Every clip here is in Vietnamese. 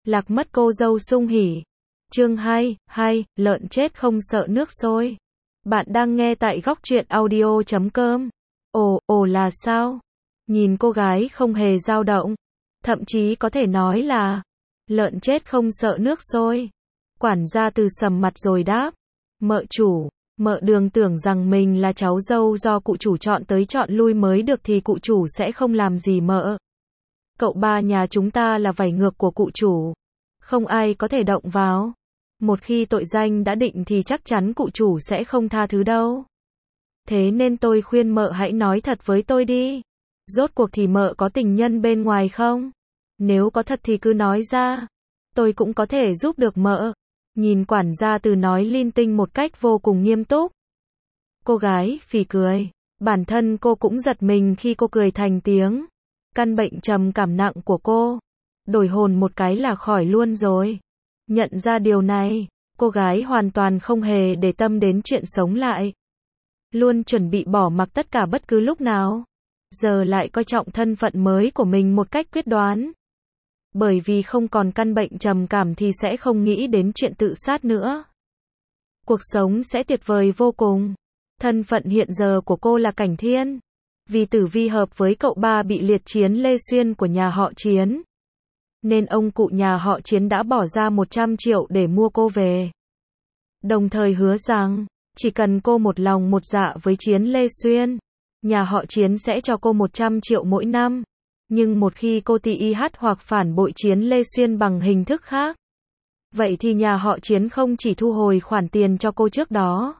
Lạc mất cô dâu sung hỉ. Chương 2, lợn chết không sợ nước sôi. Bạn đang nghe tại góc truyện audio.com. Ồ là sao? Nhìn cô gái không hề dao động. Thậm chí có thể nói là lợn chết không sợ nước sôi. Quản gia Từ sầm mặt rồi đáp. Mợ chủ, mợ Đường tưởng rằng mình là cháu dâu do cụ chủ chọn tới chọn lui mới được thì cụ chủ sẽ không làm gì mợ. Cậu ba nhà chúng ta là vảy ngược của cụ chủ. Không ai có thể động vào. Một khi tội danh đã định thì chắc chắn cụ chủ sẽ không tha thứ đâu. Thế nên tôi khuyên mợ hãy nói thật với tôi đi. Rốt cuộc thì mợ có tình nhân bên ngoài không? Nếu có thật thì cứ nói ra. Tôi cũng có thể giúp được mợ. Nhìn quản gia Từ nói linh tinh một cách vô cùng nghiêm túc. Cô gái phì cười. Bản thân cô cũng giật mình khi cô cười thành tiếng. Căn bệnh trầm cảm nặng của cô, đổi hồn một cái là khỏi luôn rồi. Nhận ra điều này, cô gái hoàn toàn không hề để tâm đến chuyện sống lại. Luôn chuẩn bị bỏ mặc tất cả bất cứ lúc nào. Giờ lại coi trọng thân phận mới của mình một cách quyết đoán. Bởi vì không còn căn bệnh trầm cảm thì sẽ không nghĩ đến chuyện tự sát nữa. Cuộc sống sẽ tuyệt vời vô cùng. Thân phận hiện giờ của cô là Cảnh Thiên. Vì tử vi hợp với cậu ba bị liệt chiến Lê Xuyên của nhà họ Chiến. Nên ông cụ nhà họ Chiến đã bỏ ra 100 triệu để mua cô về. Đồng thời hứa rằng, chỉ cần cô một lòng một dạ với Chiến Lê Xuyên, nhà họ Chiến sẽ cho cô 100 triệu mỗi năm. Nhưng một khi cô TIH hoặc phản bội Chiến Lê Xuyên bằng hình thức khác, vậy thì nhà họ Chiến không chỉ thu hồi khoản tiền cho cô trước đó,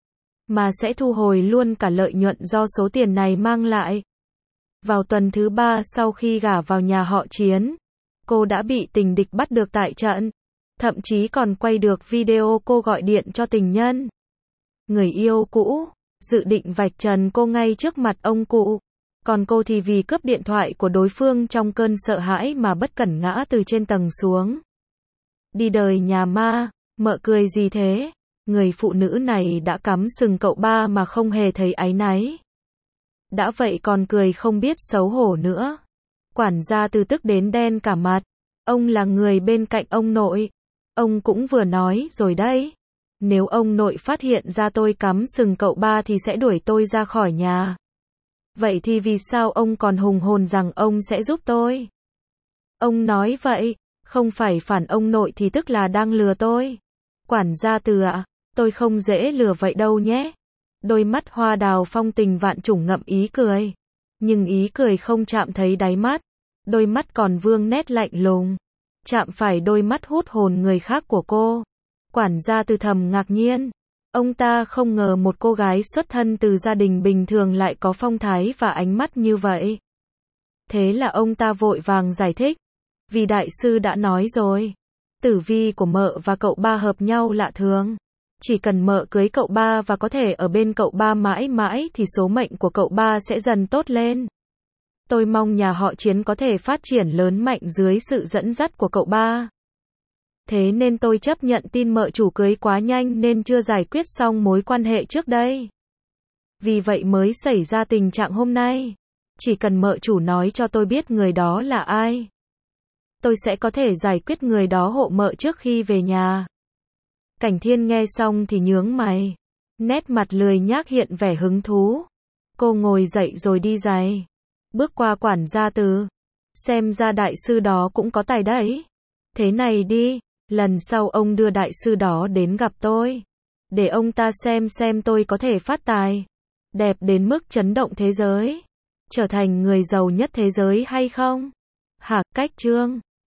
mà sẽ thu hồi luôn cả lợi nhuận do số tiền này mang lại. Vào tuần thứ 3 sau khi gả vào nhà họ Chiến, cô đã bị tình địch bắt được tại trận. Thậm chí còn quay được video cô gọi điện cho tình nhân, người yêu cũ, dự định vạch trần cô ngay trước mặt ông cụ. Còn cô thì vì cướp điện thoại của đối phương trong cơn sợ hãi mà bất cẩn ngã từ trên tầng xuống. Đi đời nhà ma, mợ cười gì thế? Người phụ nữ này đã cắm sừng cậu ba mà không hề thấy áy náy. Đã vậy còn cười không biết xấu hổ nữa. Quản gia Từ tức đến đen cả mặt. Ông là người bên cạnh ông nội. Ông cũng vừa nói rồi đấy. Nếu ông nội phát hiện ra tôi cắm sừng cậu ba thì sẽ đuổi tôi ra khỏi nhà. Vậy thì vì sao ông còn hùng hồn rằng ông sẽ giúp tôi? Ông nói vậy, không phải phản ông nội thì tức là đang lừa tôi. Quản gia Từ ạ, tôi không dễ lừa vậy đâu nhé. Đôi mắt hoa đào phong tình vạn trùng ngậm ý cười. Nhưng ý cười không chạm thấy đáy mắt. Đôi mắt còn vương nét lạnh lùng. Chạm phải đôi mắt hút hồn người khác của cô. Quản gia Từ thầm ngạc nhiên. Ông ta không ngờ một cô gái xuất thân từ gia đình bình thường lại có phong thái và ánh mắt như vậy. Thế là ông ta vội vàng giải thích. Vì đại sư đã nói rồi. Tử vi của mợ và cậu ba hợp nhau lạ thường. Chỉ cần mợ cưới cậu ba và có thể ở bên cậu ba mãi mãi thì số mệnh của cậu ba sẽ dần tốt lên. Tôi mong nhà họ Chiến có thể phát triển lớn mạnh dưới sự dẫn dắt của cậu ba. Thế nên tôi chấp nhận tin mợ chủ cưới quá nhanh nên chưa giải quyết xong mối quan hệ trước đây. Vì vậy mới xảy ra tình trạng hôm nay. Chỉ cần mợ chủ nói cho tôi biết người đó là ai, tôi sẽ có thể giải quyết người đó hộ mợ trước khi về nhà. Cảnh Thiên nghe xong thì nhướng mày. Nét mặt lười nhác hiện vẻ hứng thú. Cô ngồi dậy rồi đi giày. Bước qua quản gia Từ. Xem ra đại sư đó cũng có tài đấy. Thế này đi, lần sau ông đưa đại sư đó đến gặp tôi. Để ông ta xem tôi có thể phát tài đẹp đến mức chấn động thế giới. Trở thành người giàu nhất thế giới hay không? Hả, cách chương.